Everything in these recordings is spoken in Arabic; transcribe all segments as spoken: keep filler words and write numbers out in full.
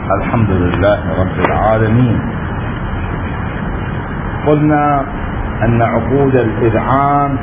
الحمد لله رب العالمين. قلنا أن عقود الإذعان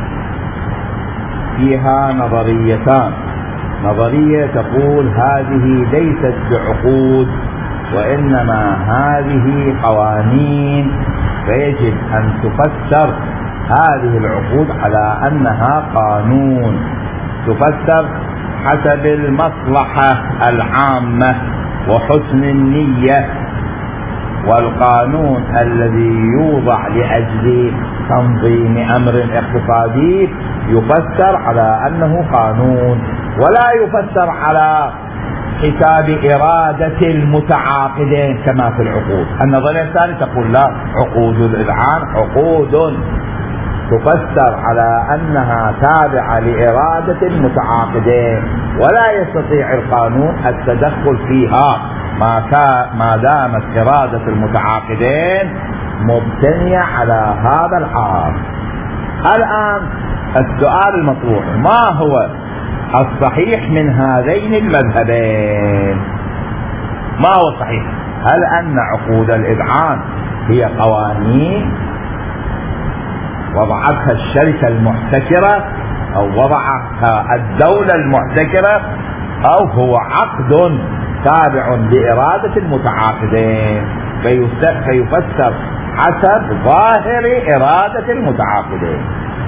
فيها نظريتان. نظرية تقول هذه ليست بعقود وإنما هذه قوانين، فيجب أن تفسر هذه العقود على أنها قانون، تفسر حسب المصلحة العامة وحسن النية، والقانون الذي يوضع لأجل تنظيم أمر اقتصادي يفسر على أنه قانون، ولا يفسر على حساب إرادة المتعاقدين كما في العقود. النظرية الثانية تقول لا، عقود الإذعان عقود تفسر على أنها تابعة لإرادة المتعاقدين، ولا يستطيع القانون التدخل فيها ما دامت إرادة المتعاقدين مبتنية على هذا الحال. الآن السؤال المطروح: ما هو الصحيح من هذين المذهبين؟ ما هو الصحيح؟ هل أن عقود الإذعان هي قوانين وضعتها الشركة المحتكرة أو وضعتها الدولة المحتكرة، أو هو عقد تابع لإرادة المتعاقدين فيفسر حسب ظاهر إرادة المتعاقدين؟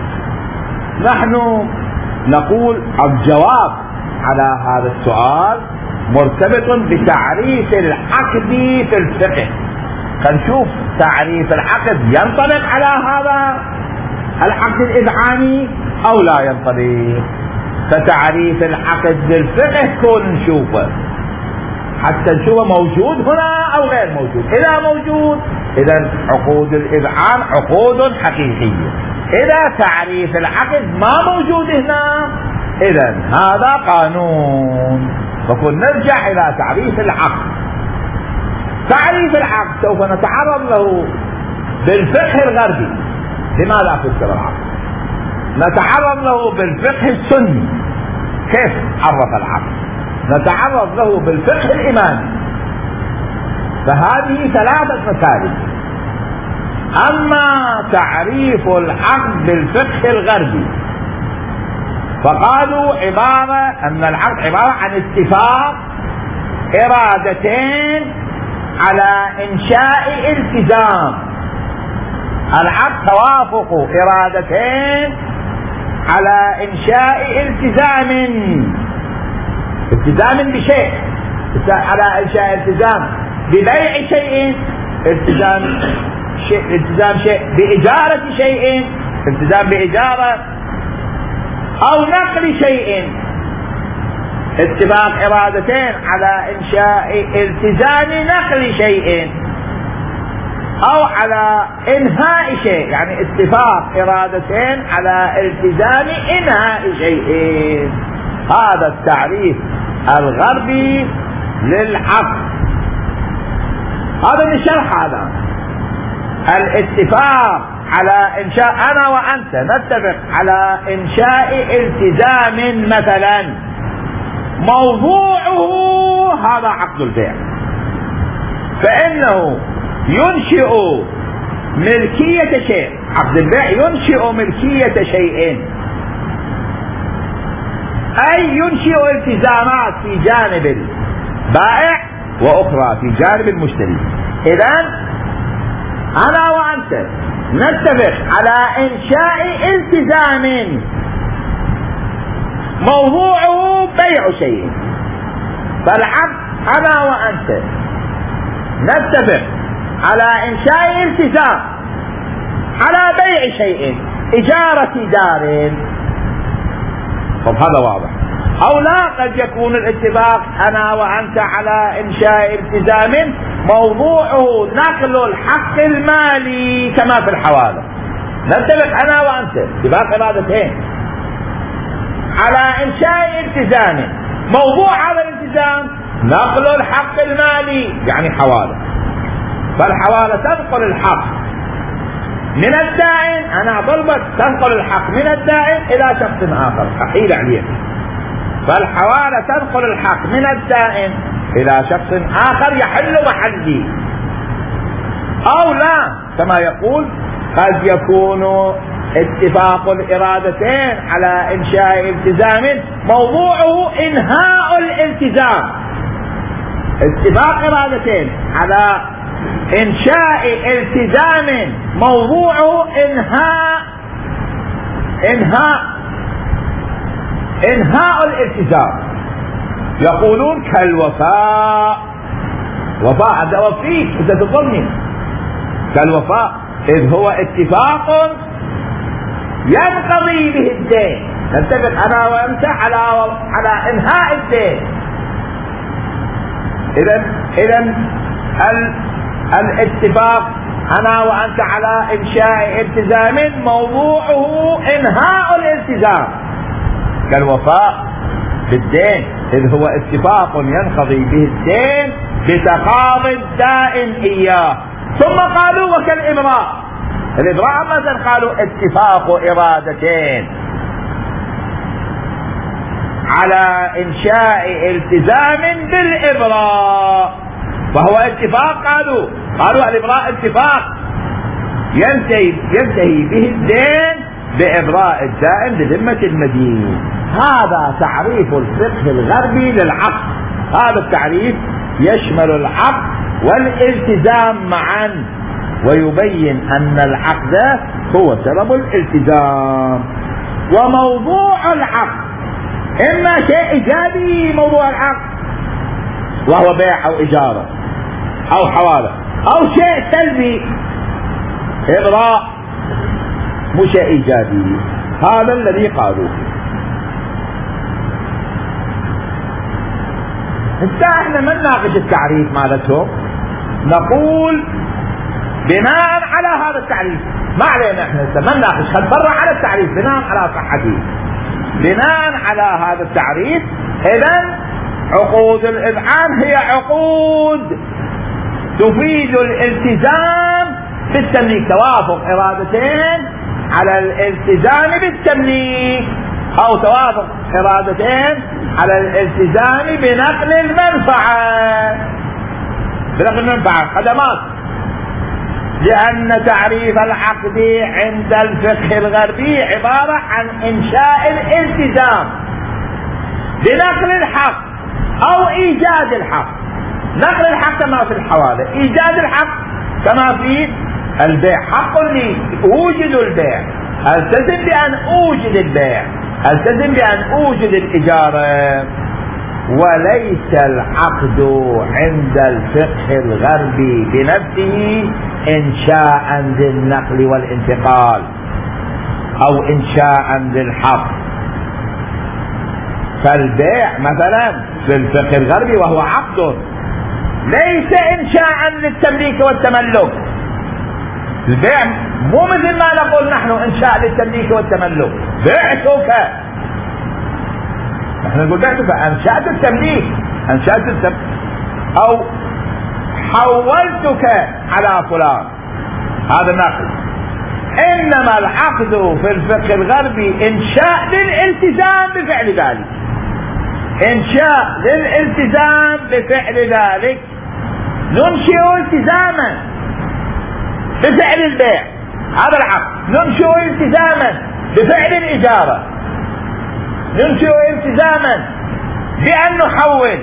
نحن نقول الجواب على هذا السؤال مرتبط بتعريف العقد في الفقه. فنشوف تعريف العقد ينطبق على هذا العقد الإذعاني أو لا ينطبق. فتعريف العقد بالفقه كون نشوفه حتى نشوفه موجود هنا أو غير موجود. إذا موجود إذا عقود الإذعان عقود حقيقية. إذا تعريف العقد ما موجود هنا إذا هذا قانون. فكن نرجع إلى تعريف العقد. تعريف العقد سوف نتعرض له بالفقه الغربي. لماذا فسر العقد؟ نتعرض له بالفقه السني كيف عرف العقد، نتعرض له بالفقه الإمامي. فهذه ثلاثة مسائل. أما تعريف العقد بالفقه الغربي فقالوا عبارة أن العقد عبارة عن اتفاق إرادتين على إنشاء التزام. العقد توافق إرادتين على إنشاء التزام، التزام بشيء، على إنشاء التزام ببيع شيء، التزام شيء، التزام شيء بإجارة شيء، التزام بإجارة أو نقل شيء. اتفاق إرادتين على إنشاء التزام نقل شيء أو على إنهاء شيء، يعني اتفاق إرادتين على التزام إنهاء شيء. هذا التعريف الغربي للعقد. هذا من الشرح. هذا الاتفاق على إنشاء، أنا وأنت نتفق على إنشاء التزام مثلا، موضوعه هذا عقد البيع، فإنه ينشئ ملكية شيء. عقد البيع ينشئ ملكية شيء، أي ينشئ التزامات في جانب البائع وأخرى في جانب المشتري. إذن أنا وأنت نتفق على إنشاء التزام موضوعه بيع شيء. فالعقد أنا وأنت نتفق على إنشاء التزام على بيع شيء، إجارة دار. طب هذا واضح. أو لا، قد يكون الاتفاق أنا وأنت على إنشاء التزام موضوعه نقل الحق المالي كما في الحوالة. نتفق أنا وأنت اتفاق إرادتين على إنشاء التزام، موضوع هذا الالتزام نقل الحق المالي يعني حوالة. فالحوالة تنقل الحق من الدائن، أنا طلبت تنقل الحق من الدائن إلى شخص آخر أحيل عليه. فالحوالة تنقل الحق من الدائن إلى شخص آخر يحل محلي، أو لا كما يقول قد يكون اتفاق الإرادتين على إنشاء التزام موضوعه إنهاء الالتزام. اتفاق إرادتين على إنشاء التزام موضوعه إنهاء إنهاء إنهاء الالتزام. يقولون كالوفاء، وفاء هذا وفيك إذا تظلمني، كالوفاء إذ هو اتفاق ينقضي به الدين، نتفق أنا وأنت على على إنهاء الدين. إذا إذا الاتفاق أنا وأنت على إنشاء التزام موضوعه إنهاء الالتزام، كالوفاء بالدين إذ هو اتفاق ينقضي به الدين بتقاضي الدائن إياه. ثم قالوا وكالإبراء، الإبراء مثلا قالوا اتفاق إرادتين على إنشاء التزام بالإبراء، وهو اتفاق قالوا قالوا الإبراء اتفاق ينتهي ينتهي به الدين بإبراء الدائن بذمة المدين. هذا تعريف الفقه الغربي للعقد. هذا التعريف يشمل العقد والالتزام معا، ويبين أن العقد هو سبب الالتزام. وموضوع العقد إما شيء إيجابي، موضوع العقد وهو بيع أو إجارة أو حوالة، أو شيء سلبي إبراء مو شيء إيجابي. هذا الذي قالوه. انت احنا ما نناقش التعريف مالتهم، نقول بناء على هذا التعريف، ما علينا احنا ما نناقش، خل نفرع على التعريف بناء على صحته. بناء على هذا التعريف اذا عقود الإذعان هي عقود تفيد الالتزام بالتمليك، توافق إرادتين على الالتزام بالتمليك، أو توافق إرادتين على الالتزام بنقل المنفعة بنقل المنفعة خدمات. لأن تعريف العقد عند الفقه الغربي عبارة عن إنشاء الالتزام بنقل الحق أو إيجاد الحق. نقل الحق كما في الحوالة، إيجاد الحق كما في البيع. حق لي أوجد البيع، ألتزم بأن أوجد البيع، ألتزم بأن أوجد الإجارة. وليس العقد عند الفقه الغربي بنفسه إنشاء للنقل والانتقال أو إنشاء للحق. فالبيع مثلا في الفقه الغربي وهو عقد ليس إنشاء للتمليك والتملك. البيع مو مثل ما نقول نحن إنشاء للتمليك والتملك، بعتك، نحن نقول بعتك أنشأت التمليك، أنشأت التمليك أو حولتك على فلان، هذا نقل. إنما العقد في الفقه الغربي إنشاء للالتزام بفعل ذلك، إنشاء للالتزام بفعل ذلك. ننشئ التزاما بفعل البيع، هذا العقد. ننشئ التزاما بفعل الإجارة، ننشئ التزاما بأن نحول.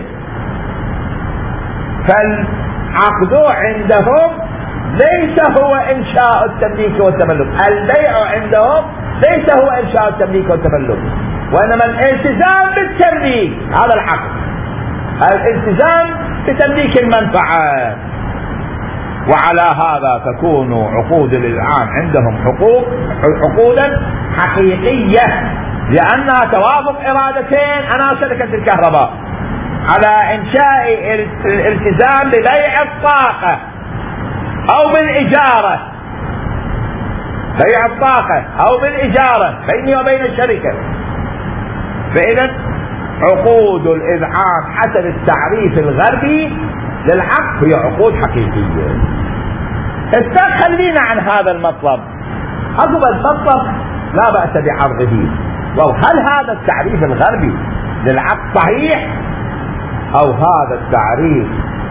فالعقد عندهم ليس هو إنشاء التمليك والتملك، البيع عندهم ليس هو إنشاء التمليك والتملك، وإنما الالتزام بالتمليك، هذا العقد، الالتزام بتمليك المنفعة. وعلى هذا تكون عقود الإذعان عندهم حقوق عقودا حقيقية، لأنها توافق إرادتين. أنا شركة الكهرباء على إنشاء الالتزام ببيع الطاقة أو بالإجارة، بيع الطاقة أو بالإجارة بيني وبين الشركة. فإذا عقود الإذعان حسب التعريف الغربي للعقد هي عقود حقيقية. استخلينا عن هذا المطلب، عقب المطلب لا بأس بعرضه. وهل هذا التعريف الغربي للعقد صحيح؟ أو هذا التعريف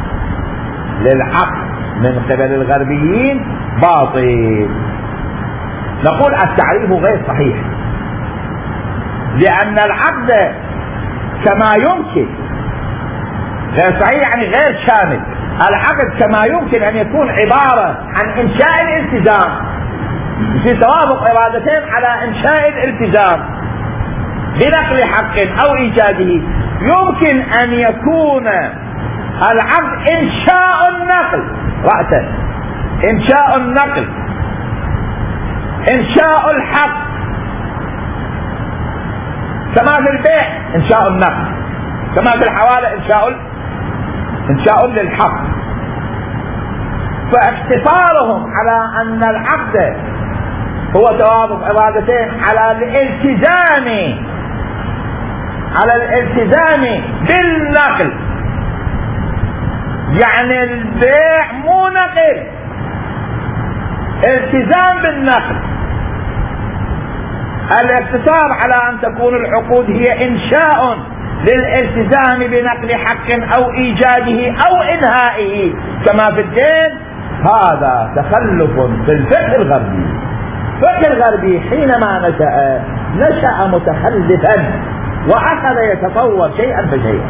للعقد من قبل الغربيين باطل. نقول التعريف غير صحيح، لأن العقد كما يمكن غير صحيح، يعني غير شامل. العقد كما يمكن أن يكون عبارة عن إنشاء الالتزام، في توافق إرادتين على إنشاء الالتزام بنقل حق أو إيجاده، يمكن أن يكون العقد إنشاء النقل رأسا، إنشاء النقل، إنشاء الحق، كما في البيع إنشاء النقل، كما في الحوالة إنشاء إنشاء للحق. فاقتصارهم على أن العقد هو توافق إرادتين على الالتزام على الالتزام بالنقل، يعني البيع مو نقل، التزام بالنقل. الاقتصار على أن تكون العقود هي إنشاء للالتزام بنقل حق أو إيجاده أو إنهائه كما في الدين، هذا تخلف في الفقه الغربي. الفقه الغربي حينما نشأ نشأ متخلفا وأخذ يتطور شيئا فشيئا.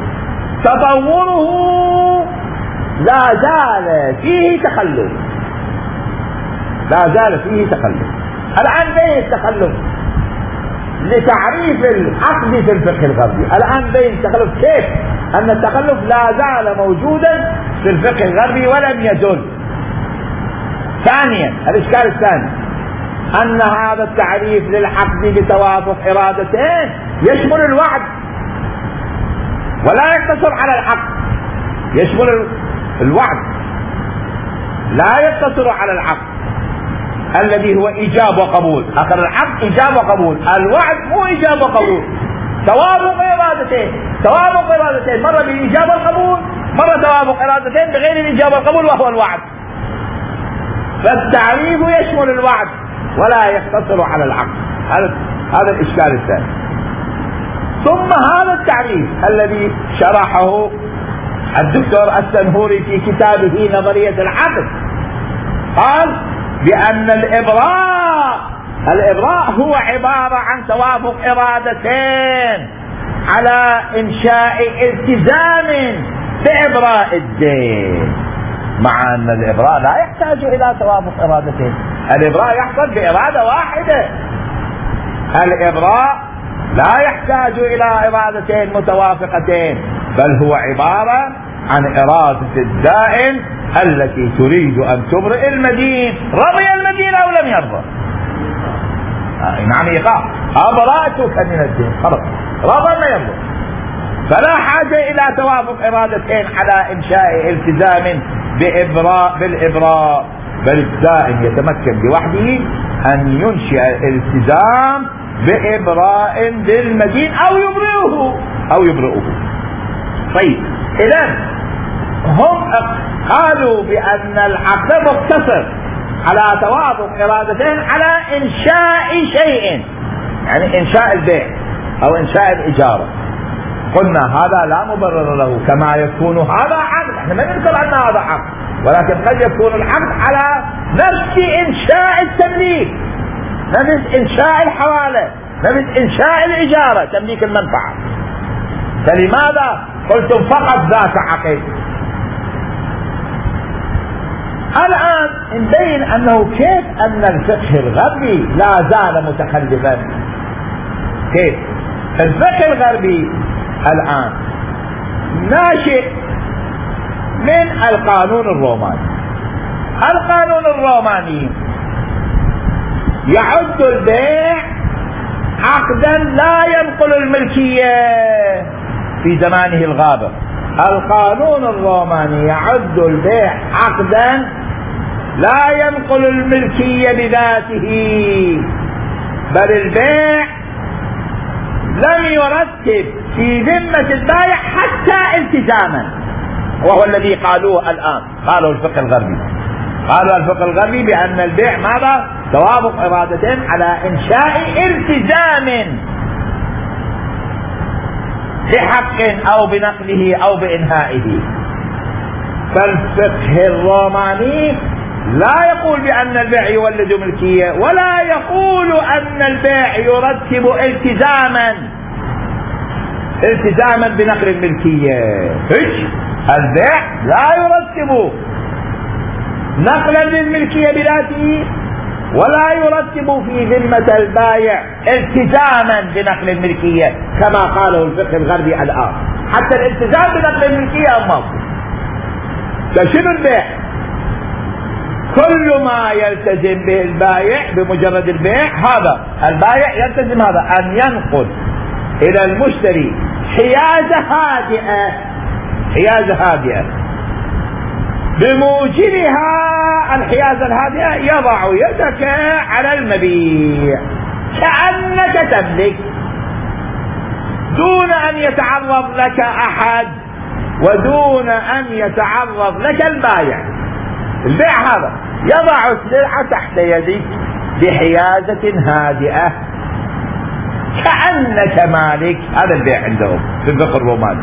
تطوره لا زال فيه تخلف، لا زال فيه تخلف. الآن بين التخلف لتعريف العقد في الفقه الغربي، الآن بين التخلف كيف أن التخلف لا زال موجودا في الفقه الغربي ولم يزل. ثانيا الإشكال الثاني أن هذا التعريف للعقد بتوافق إرادتين يشمل الوعد ولا يقتصر على العقد، يشمل الوعد لا يقتصر على العقد الذي هو إيجاب وقبول. آخر العقد إيجاب وقبول، الوعد مو إيجاب وقبول، توافق إرادتين، توافق إرادتين مرة بالإيجاب والقبول، مرة توافق إرادتين بغير الإيجاب والقبول وهو الوعد. فالتعريف يشمل الوعد ولا يقتصر على العقد. هذا هذا الإشكال الثاني. ثم هذا التعريف الذي شرحه الدكتور السنهوري في كتابه نظرية العقد، قال بأن الإبراء الإبراء هو عبارة عن توافق إرادتين على إنشاء التزام بإبراء الدين، مع أن الإبراء لا يحتاج إلى توافق إرادتين. الإبراء يحصل بإرادة واحدة، الإبراء لا يحتاج إلى إرادتين متوافقتين، بل هو عبارة عن إرادة الدائن التي تريد أن تبرئ المدين، رضي المدين أو لم يرضى. نعم يقع أبرأتك من الدين، خلاص رضى ما يرضى. فلا حاجة إلى توافق إرادتين على إنشاء التزام بإبراء بالإبراء، بل الدائن يتمكن بوحده أن ينشئ التزام بإبراء بالمدين أو يبرئه أو يبرئه. طيب إذن هم قالوا بأن العقد مقتصر على توافق إرادتين على إنشاء شيء، يعني إنشاء البيع أو إنشاء الإجارة. قلنا هذا لا مبرر له، كما يكون هذا عقد، احنا ما ننكر أن هذا عقد، ولكن قد يكون العقد على نفس إنشاء التمليك، نفس إنشاء الحوالة، نفس إنشاء الإجارة، تمليك المنفعة. فلماذا قلتم فقط ذاك عقد؟ الآن نبين أنه كيف أن الفقه الغربي لا زال متخلفا. كيف الفقه الغربي الآن ناشئ من القانون الروماني. القانون الروماني يعد البيع عقدا لا ينقل الملكية في زمانه الغابر. القانون الروماني يعد البيع عقدا لا ينقل الملكية بذاته، بل البيع لم يرتب في ذمة البائع حتى التزاما، وهو الذي قالوه الآن، قالوا الفقه الغربي، قالوا الفقه الغربي بأن البيع ماذا؟ توافق إرادتين على إنشاء التزام بحق أو بنقله أو بإنهائه. فالفقه الروماني لا يقول بأن البيع يولد ملكية، ولا يقول أن البيع يرتب التزاما التزاما بنقل الملكية. البيع لا يرتب نقلا للملكية بذاته، ولا يرتب في ذمة البائع التزاما بنقل الملكية كما قاله الفقه الغربي الآن. حتى الالتزام بنقل الملكية أمام. فشنو البيع؟ كل ما يلتزم به البائع بمجرد البيع، هذا البائع يلتزم هذا أن ينقل إلى المشتري حيازة هادئة حيازة هادئة بموجبها الحيازة الهادئة يضع يدك على المبيع كأنك تملك، دون أن يتعرض لك أحد ودون أن يتعرض لك البائع. البيع هذا يضع السلعة تحت يدك بحيازة هادئة كأنك مالك. هذا البيع عندهم في الفقه الروماني.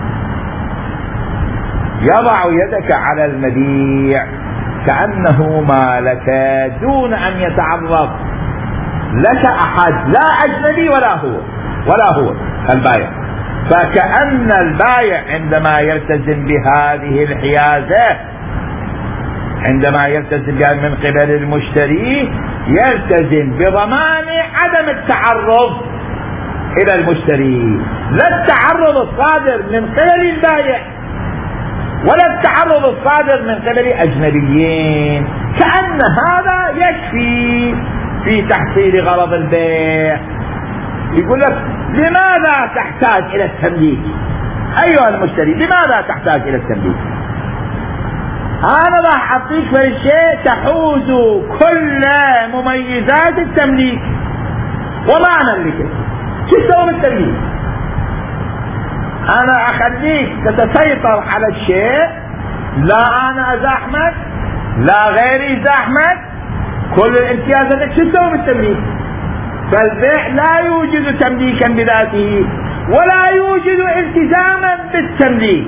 يضع يدك على المبيع كأنه مالك دون أن يتعرض لك أحد، لا أجنبي ولا هو ولا هو البائع. فكأن البائع عندما يلتزم بهذه الحيازة، عندما يلتزم بها من قبل المشتري، يلتزم بضمان عدم التعرض إلى المشتري، لا التعرض الصادر من قبل البائع ولا التعرض الصادر من قبل أجنبيين. كأن هذا يكفي في تحصيل غرض البيع. يقول لك لماذا تحتاج إلى التمليك أيها المشتري؟ لماذا تحتاج إلى التمليك؟ أنا راح أعطيك شيء تحوز كل مميزات التمليك وما أملكه. شو تسوي بالتمليك؟ أنا أخليك تتسيطر على الشيء، لا أنا أزاحمك لا غيري يزاحمك، كل الامتيازات لك. شو تسوي بالتمليك؟ فالبيع لا يوجد تمليكا بذاته ولا يوجد التزاما بالتمليك.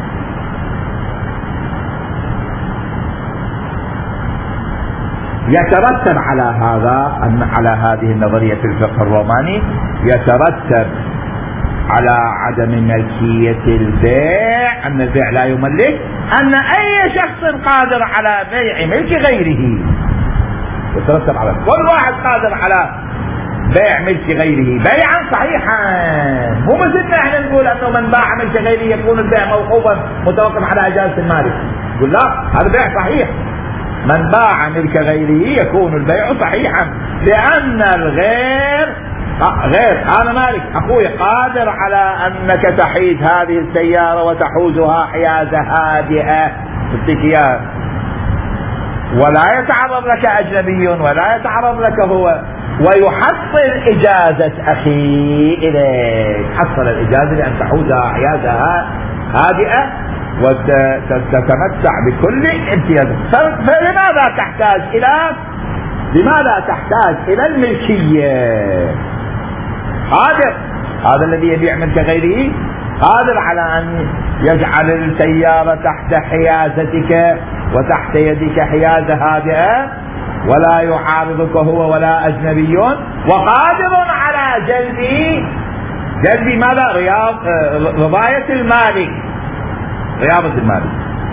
يترتب على هذا أن على هذه النظرية في الفقه الروماني يترتب على عدم ملكية البيع أن البيع لا يملك أن أي شخص قادر على بيع ملك غيره. يترتب على كل واحد قادر على بيع ملك غيره بيعا صحيحا. مو مثلنا احنا نقول انه من باع ملك غيره يكون البيع موقوفا متوقف على اجازة المالك. نقول لا، هذا بيع صحيح. من باع ملك غيره يكون البيع صحيحا، لأن الغير غير أنا مالك أخوي قادر على أنك تحيز هذه السيارة وتحوزها حيازة هادئة بالتكيان، ولا يتعرض لك أجنبي ولا يتعرض لك هو، ويحصل إجازة أخي إليك، حصل الإجازة لأن تحوزها حيازة هادئة وتتمتع بكل امتيازات. فلماذا تحتاج إلى لماذا تحتاج إلى الملكية؟ قادر هذا الذي يبيع ملك غيره قادر على أن يجعل السيارة تحت حيازتك وتحت يدك حيازة هادئة ولا يعارضك هو ولا أجنبي، وقادر على جلب جلب ماذا؟ رياض رضاية المالك، رياضة المالك.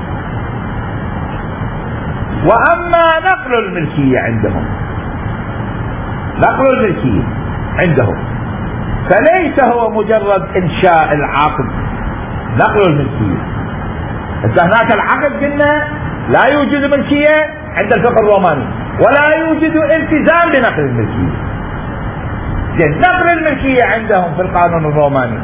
وأما نقل الملكية عندهم نقل الملكية عندهم فليس هو مجرد إنشاء العقد. نقل الملكية إذا هناك العقد قلنا لا يوجد ملكية عند الفقه الروماني ولا يوجد التزام بنقل الملكية. نقل الملكية عندهم في القانون الروماني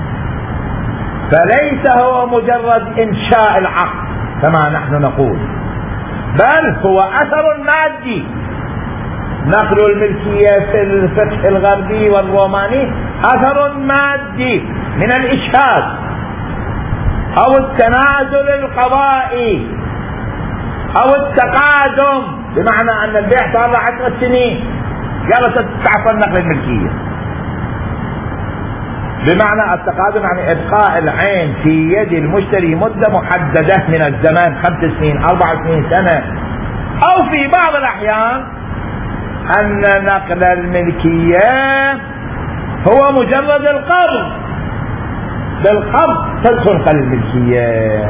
فليس هو مجرد إنشاء العقد كما نحن نقول، بل هو أثر مادي. نقل الملكية في الفقه الغربي والروماني أثر مادي من الإشهاد أو التنازل القضائي أو التقادم، بمعنى أن البيع صار له عشر سنين قالت تعطل نقل الملكية. بمعنى التقادم يعني إبقاء العين في يد المشتري مدة محددة من الزمان، خمس سنين، أربع سنين، سنة. أو في بعض الأحيان أن نقل الملكية هو مجرد القبض، بالقبض تنقل الملكية.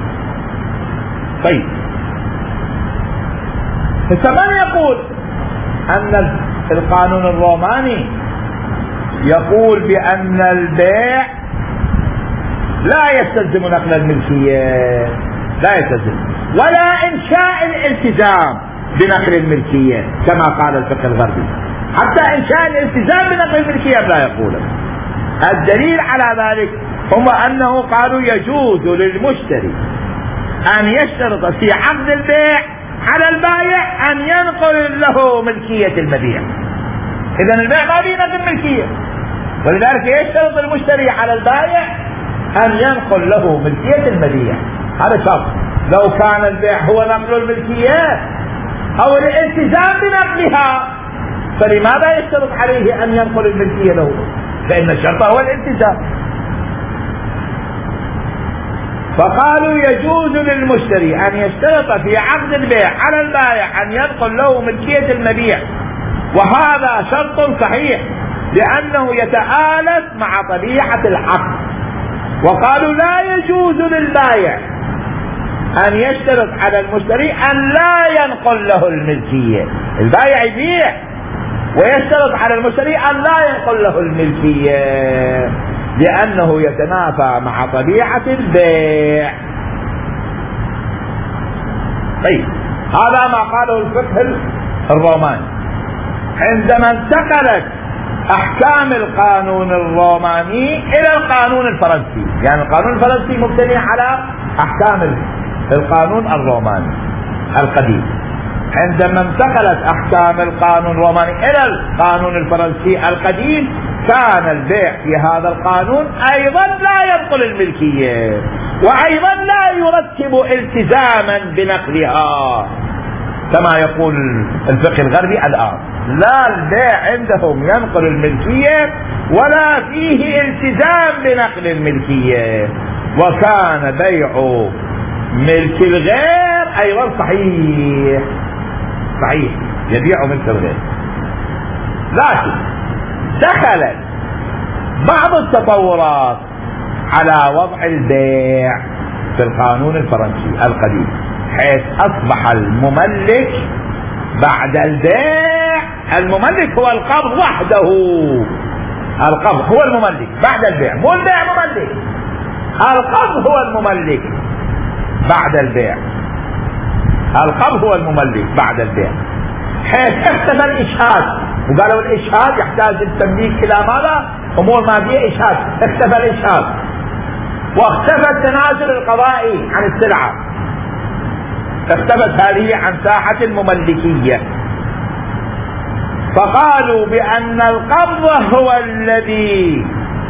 طيب، فمن يقول أن القانون الروماني يقول بأن البيع لا يستلزم نقل الملكية، لا يستلزم، ولا إنشاء الالتزام بنقل الملكية كما قال الفقه الغربي، حتى إنشاء الالتزام بنقل الملكية لا يقوله. الدليل على ذلك هم أنه قالوا يجوز للمشتري أن يشترط في عقد البيع على البائع أن ينقل له ملكية المبيع. إذن البيع ما فيه نقل ملكية، ولذلك يشترط المشتري على البائع أن ينقل له ملكية المبيع. هذا شرط. لو كان البيع هو نقل الملكية أو الالتزام بنقلها فلماذا يشترط عليه أن ينقل الملكية له؟ لأن الشرط هو الالتزام. فقالوا يجوز للمشتري أن يشترط في عقد البيع على البائع أن ينقل له ملكية المبيع، وهذا شرط صحيح لأنه يتآلف مع طبيعة العقد. وقالوا لا يجوز للبائع أن يشترط على المشتري أن لا ينقل له الملكية. البائع يبيع ويشترط على المشتري أن لا ينقل له الملكية لأنه يتنافى مع طبيعة البيع. طيب، هذا ما قاله الفقه الروماني. عندما انتقلت أحكام القانون الروماني إلى القانون الفرنسي، يعني القانون الفرنسي مبتني على أحكام القانون الروماني القديم، عندما انتقلت أحكام القانون الروماني إلى القانون الفرنسي القديم كان البيع في هذا القانون أيضا لا ينقل الملكية، وأيضا لا يرتب التزاما بنقلها كما يقول الفقه الغربي الآن. لا البيع عندهم ينقل الملكية ولا فيه التزام بنقل الملكية، وكان بيع ملك الغير أيضا صحيح صحيح يبيع ملك الغير. لكن دخلت بعض التطورات على وضع البيع في القانون الفرنسي القديم، حيث أصبح المملك بعد البيع، المملك هو القبض وحده، القبض هو المملك بعد البيع، مو البيع مملك، القبض هو المملك بعد البيع، القبض هو المملك بعد البيع، حيث اختفى الإشهاد، وقالوا الإشهاد يحتاج التمليك إلى ماذا؟ أمور ما فيها إشهاد، اختفى الإشهاد، واختفى التنازل القضائي عن السلعة، اختفت هذه عن ساحة المملكية. فقالوا بأن القبض هو الذي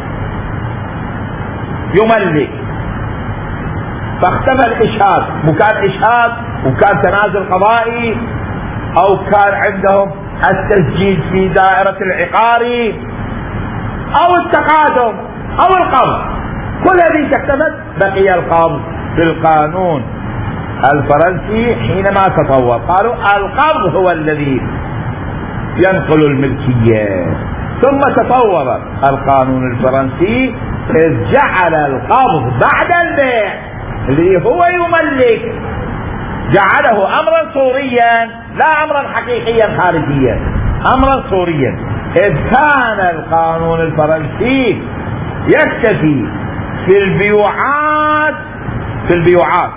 يملك، فاختفى الإشهاد، وكان إشهاد وكان تنازل قضائي أو كان عندهم التسجيل في دائرة العقار أو التقادم أو القبض، كل هذه اختفت، بقي القبض في القانون الفرنسي. حينما تطور قالوا القبض هو الذي ينقل الملكية، ثم تطور القانون الفرنسي إذ جعل القبض بعد البيع اللي هو يملك جعله أمرا صوريا لا أمرا حقيقيا خارجيا، أمرا صوريا، إذ كان القانون الفرنسي يكتفي في البيوعات في البيوعات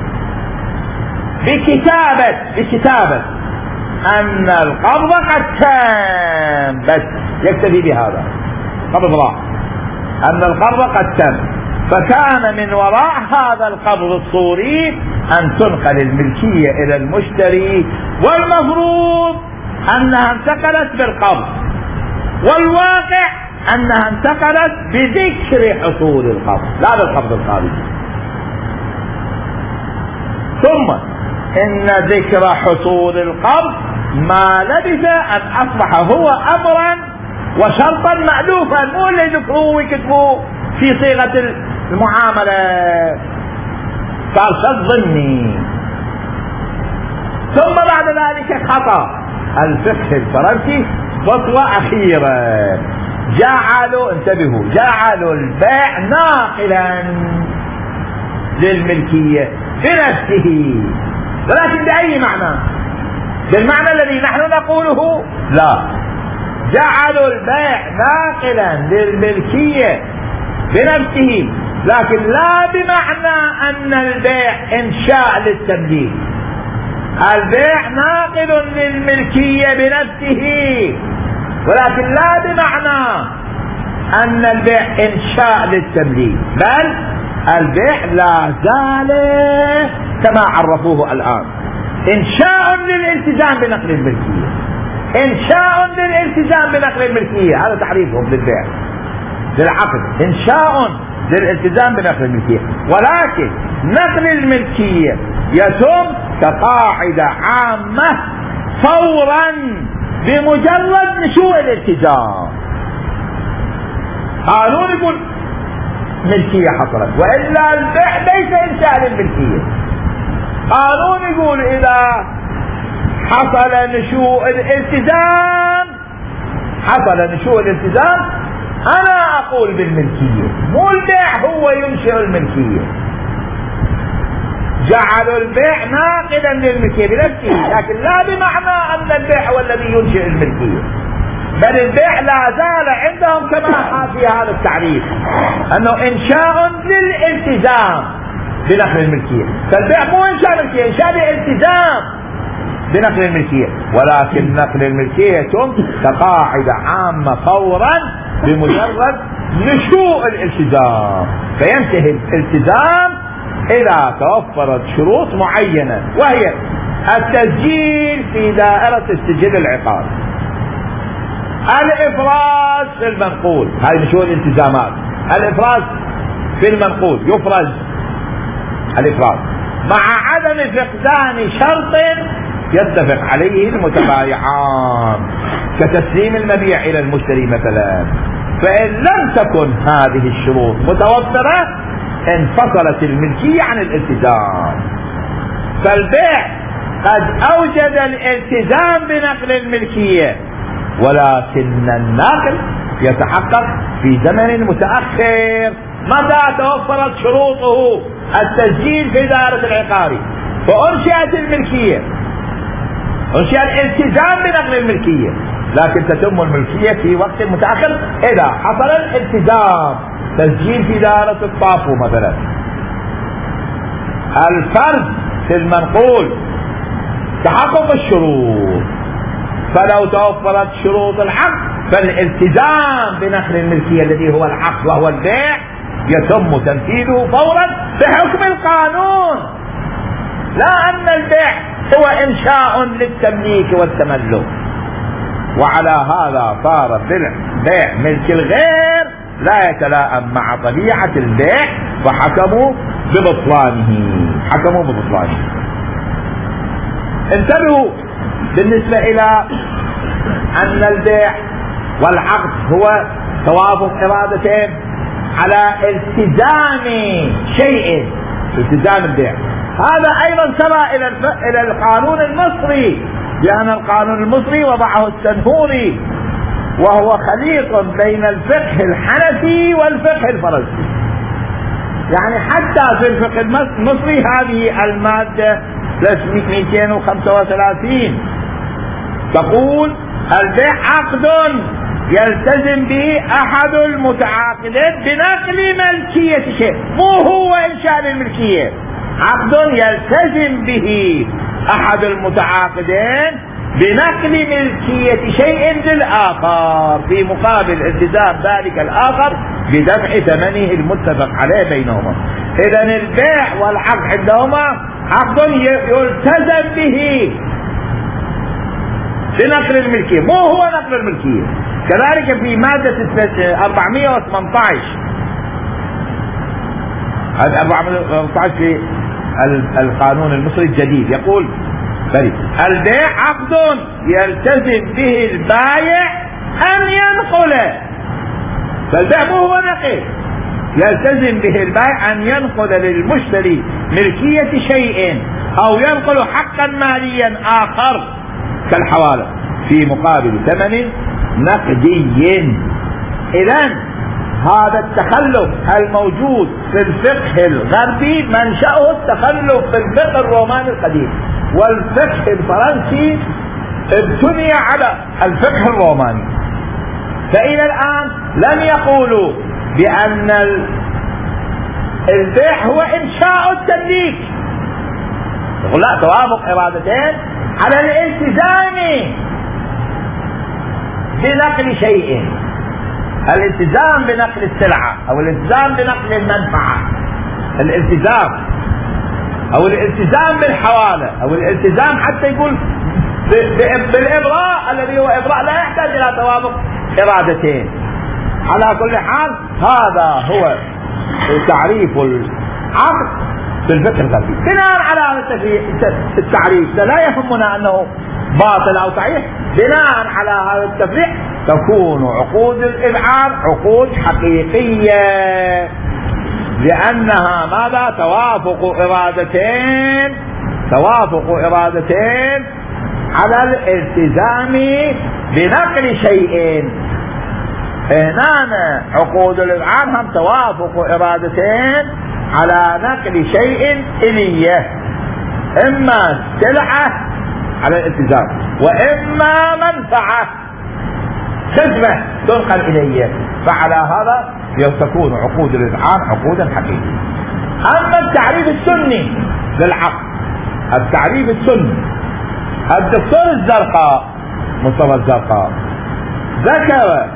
بكتابة بكتابة أن القبض قد تم، بس يكتفي بهذا، قبض راح أن القبض قد تم، فكان من وراء هذا القبض الصوري أن تنقل الملكية إلى المشتري، والمفروض أنها انتقلت بالقبض، والواقع أنها انتقلت بذكر حصول القبض لا بالقبض الخارجي. ثم إن ذكر حصول القبض ما لبث أن أصبح هو أمرا وشرطا مألوفا، مو اللي يذكروه ويكتبوه في صيغة المعاملة، صار شرط ضمني. ثم بعد ذلك خطأ الفقه الفرنسي خطوة أخيرة، جعلوا انتبهوا جعلوا البيع ناقلا للملكية بنفسه، ولكن بأي معنى؟ بالمعنى الذي نحن نقوله؟ لا، جعلوا البيع ناقلا للملكية بنفسه، لكن لا بمعنى أن البيع إنشاء للتمليك. البيع ناقل للملكية بنفسه، ولكن لا بمعنى أن البيع إنشاء للتمليك، بل البيع لا زال كما عرفوه الآن إنشاء للالتزام بنقل الملكية، إنشاء للالتزام بنقل الملكية، هذا تعريفهم للبيع للعقد، إنشاء للالتزام بنقل الملكية. ولكن نقل الملكية يتم كقاعدة عامة فورا بمجرد نشوء الالتزام. قانون يقول ملكية حصلت، وإلا البيع ليس إنشاء للملكية. قانون يقول إذا حصل نشوء الالتزام، حصل نشوء الالتزام أنا أقول بالملكية، مو البيع هو ينشئ الملكية. جعلوا البيع ناقلا للملكية بنفسه، لكن لا بمعنى أن البيع هو الذي ينشئ الملكية، بل البيع لا زال عندهم كما قال في هذا التعريف أنه إنشاء للالتزام بنقل الملكية. فالبيع مو إنشاء ملكية، إنشاء للالتزام بنقل الملكية، ولكن نقل الملكية يتم كقاعدة عامة فورا بمجرد نشوء الالتزام، فينتهي الالتزام إذا توفرت شروط معينة، وهي التسجيل في دائرة السجل العقاري، الإفراز في المنقول، هذه نشوء الالتزامات، الإفراز في المنقول يفرز الإفراز مع عدم فقدان شرط يتفق عليه المتبايعان كتسليم المبيع إلى المشتري مثلا. فإن لم تكن هذه الشروط متوفرة انفصلت الملكية عن الالتزام. فالبيع قد أوجد الالتزام بنقل الملكية، ولكن النقل يتحقق في زمن متأخر متى توفرت شروطه، التسجيل في دائرة العقاري، فأنشئت الملكية، أنشئ الالتزام بنقل الملكية، لكن تتم الملكية في وقت متأخر إذا حصل الالتزام، تسجيل في دائرة الطافو مثلا. الفرز في المنقول تحقق الشروط، فلو توفرت شروط العقد فالالتزام بنقل الملكية الذي هو العقد وهو البيع يتم تنفيذه فورا بحكم القانون، لا أن البيع هو إنشاء للتمليك والتملك. وعلى هذا صار بيع ملك الغير لا يتلائم مع طبيعة البيع، فحكموا ببطلانه، حكموا ببطلانه. انتبهوا بالنسبة إلى أن البيع والعقد هو توافق إرادتين على التزام شيء، التزام البيع، هذا أيضا سبق إلى إلى القانون المصري، لأن القانون المصري وضعه السنهوري، وهو خليط بين الفقه الحنفي والفقه الفرنسي. يعني حتى في الفقه المصري هذه المادة مئتين وخمسة وثلاثين تقول البيع عقد يلتزم به أحد المتعاقدين بنقل ملكية شيء، مو هو إنشاء للملكية، عقد يلتزم به أحد المتعاقدين بنقل ملكية شيء للآخر في مقابل التزام ذلك الآخر بدفع ثمنه المتفق عليه بينهما. إذن البيع والعقد عندهما عقد يلتزم به بنقل الملكية، مو هو نقل الملكية. كذلك في مادة أربعمئة وثمانية عشر، هذا أربعمئة وثمانية عشر في القانون المصري الجديد يقول البيع عقد يلتزم به البايع أن ينقل، فالبيع مو هو نقل، يلتزم به البائع أن ينقل للمشتري ملكية شيء أو ينقل حقا ماليا آخر كالحوالة في مقابل ثمن نقدي. إذن هذا التخلف الموجود في الفقه الغربي منشأه التخلف في الفقه الروماني القديم، والفقه الفرنسي ابتني على الفقه الروماني. فإلى الآن لم يقولوا بأن البيع هو إنشاء التمليك، لا، توافق إرادتين على الالتزام بنقل شيء، الالتزام بنقل السلعة أو الالتزام بنقل المنفعة، الالتزام أو الالتزام بالحوالة أو الالتزام حتى يقول بالإبراء الذي هو إبراء لا يحتاج إلى توافق إرادتين. على كل حال هذا هو تعريف العقد في الفقه الغربي. بناء على هذا التعريف لا يهمنا أنه باطل أو صحيح، بناء على هذا التفريع تكون عقود الإذعان عقود حقيقية، لأنها ماذا؟ توافق إرادتين توافق إرادتين على الالتزام بنقل شيء. هنا عقود الإذعان هم توافق إرادتين على نقل شيء إليه، إما سلعة على الالتزام وإما منفعة خدمة تنقل إليه، فعلى هذا تكون عقود الإذعان عقودا حقيقية. أما التعريف السني للعقد، التعريف السني الدكتور الزرقاء مصطفى الزرقاء ذكر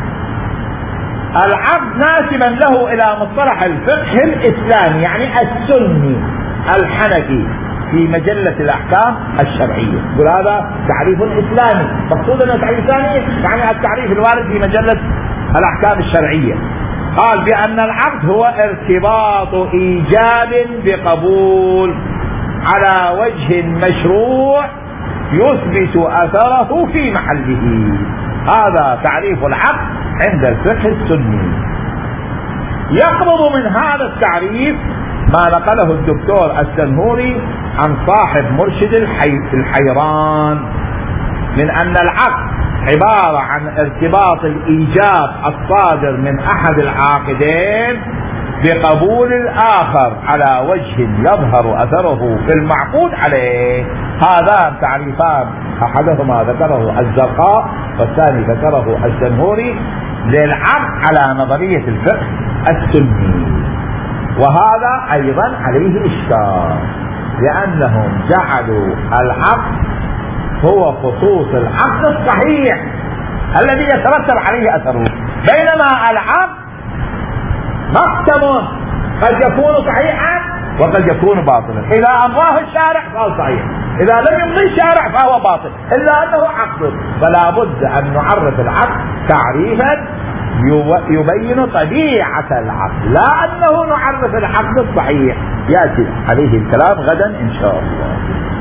العقد ناسبا له إلى مصطلح الفقه الإسلامي، يعني السني الحنفي، في مجلة الأحكام الشرعية. يقول هذا تعريف إسلامي، مقصود أنه تعريف ثاني يعني التعريف الوارد في مجلة الأحكام الشرعية. قال بأن العقد هو ارتباط إيجاب بقبول على وجه مشروع يثبت أثره في محله. هذا تعريف العقد عند الفقه السني. يقرب من هذا التعريف ما نقله الدكتور السنهوري عن صاحب مرشد الحيران من أن العقد عبارة عن ارتباط الإيجاب الصادر من أحد العاقدين بقبول الآخر على وجه يظهر أثره في المعقود عليه. هذان تعريفان أحدهما ذكره الزرقاء والثاني ذكره السنهوري للعقد على نظرية الفقه السني، وهذا أيضا عليه إشكال، لأنهم جعلوا العقد هو خصوص العقد الصحيح الذي يترتب عليه أثره، بينما العقد مقسم قد يكون صحيحا وقد يكون باطلا. إذا أمضاه الشارع فهو صحيح، إذا لم يمضي الشارع فهو باطل، إلا أنه عقد. فلا بد أن نعرف العقد تعريفا يبين طبيعة العقد، لا أنه نعرف العقد الصحيح. يأتي عليه الكلام غدا إن شاء الله.